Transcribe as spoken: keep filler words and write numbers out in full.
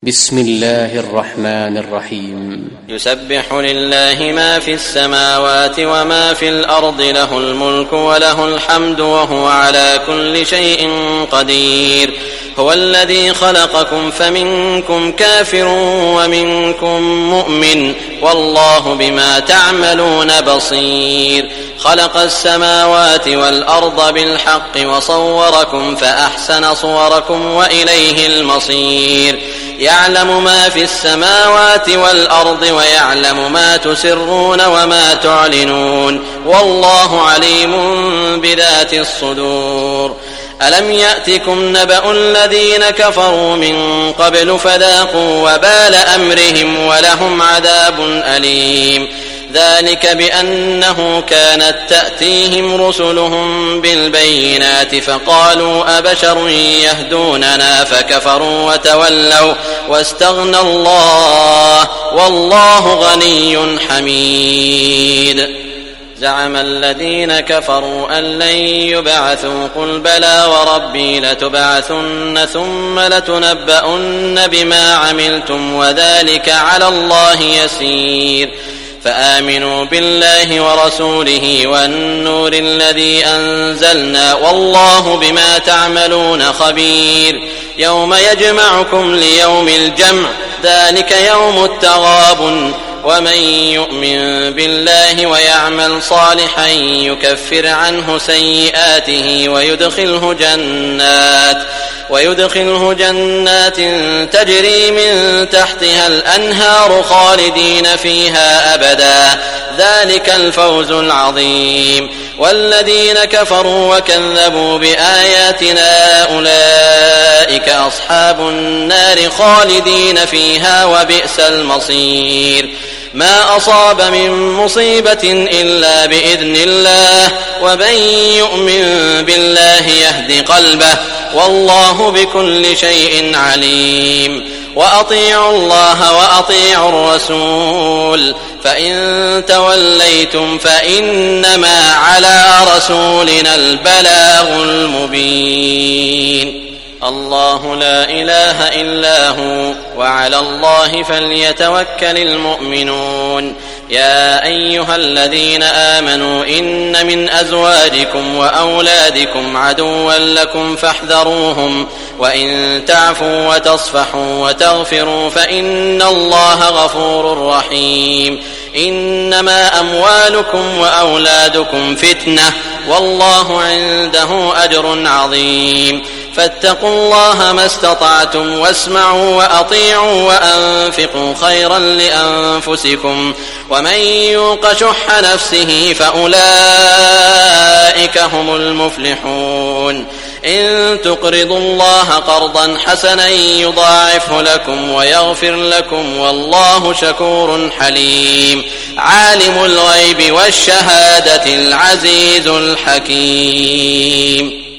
بسم الله الرحمن الرحيم. يسبح لله ما في السماوات وما في الأرض، له الملك وله الحمد وهو على كل شيء قدير. هو الذي خلقكم فمنكم كافر ومنكم مؤمن، والله بما تعملون بصير. خلق السماوات والأرض بالحق وصوركم فأحسن صوركم وإليه المصير. يعلم ما في السماوات والأرض ويعلم ما تسرون وما تعلنون، والله عليم بذات الصدور. ألم يأتكم نبأ الذين كفروا من قبل فذاقوا وبال أمرهم ولهم عذاب أليم. ذلك بأنه كانت تأتيهم رسلهم بالبينات فقالوا أبشر يهدوننا فكفروا وتولوا واستغنى الله والله غني حميد. زعم الذين كفروا أن لن يبعثوا، قل بلى وربي لتبعثن ثم لتنبؤن بما عملتم وذلك على الله يسير. فآمنوا بالله ورسوله والنور الذي أنزلنا، والله بما تعملون خبير. يوم يجمعكم ليوم الجمع، ذلك يوم التغابن. ومن يؤمن بالله ويعمل صالحا يكفر عنه سيئاته ويدخله جنات ويدخله جنات تجري من تحتها الأنهار خالدين فيها أبدا، ذلك الفوز العظيم. والذين كفروا وكذبوا بآياتنا أولئك أصحاب النار خالدين فيها وبئس المصير. ما أصاب من مصيبة إلا بإذن الله، ومن يؤمن بالله يهد قلبه، والله بكل شيء عليم. وأطيعوا الله وأطيعوا الرسول، فإن توليتم فإنما على رسولنا البلاغ المبين. الله لا إله إلا هو، وعلى الله فليتوكل المؤمنون. يا أيها الذين آمنوا إن من أزواجكم وأولادكم عدوا لكم فاحذروهم، وإن تعفوا وتصفحوا وتغفروا فإن الله غفور رحيم. إنما أموالكم وأولادكم فتنة، والله عنده أجر عظيم. فاتقوا الله ما استطعتم واسمعوا وأطيعوا وأنفقوا خيرا لأنفسكم، ومن يوق شح نفسه فأولئك هم المفلحون. إن تقرضوا الله قرضا حسنا يضاعفه لكم ويغفر لكم، والله شكور حليم. عالم الغيب والشهادة العزيز الحكيم.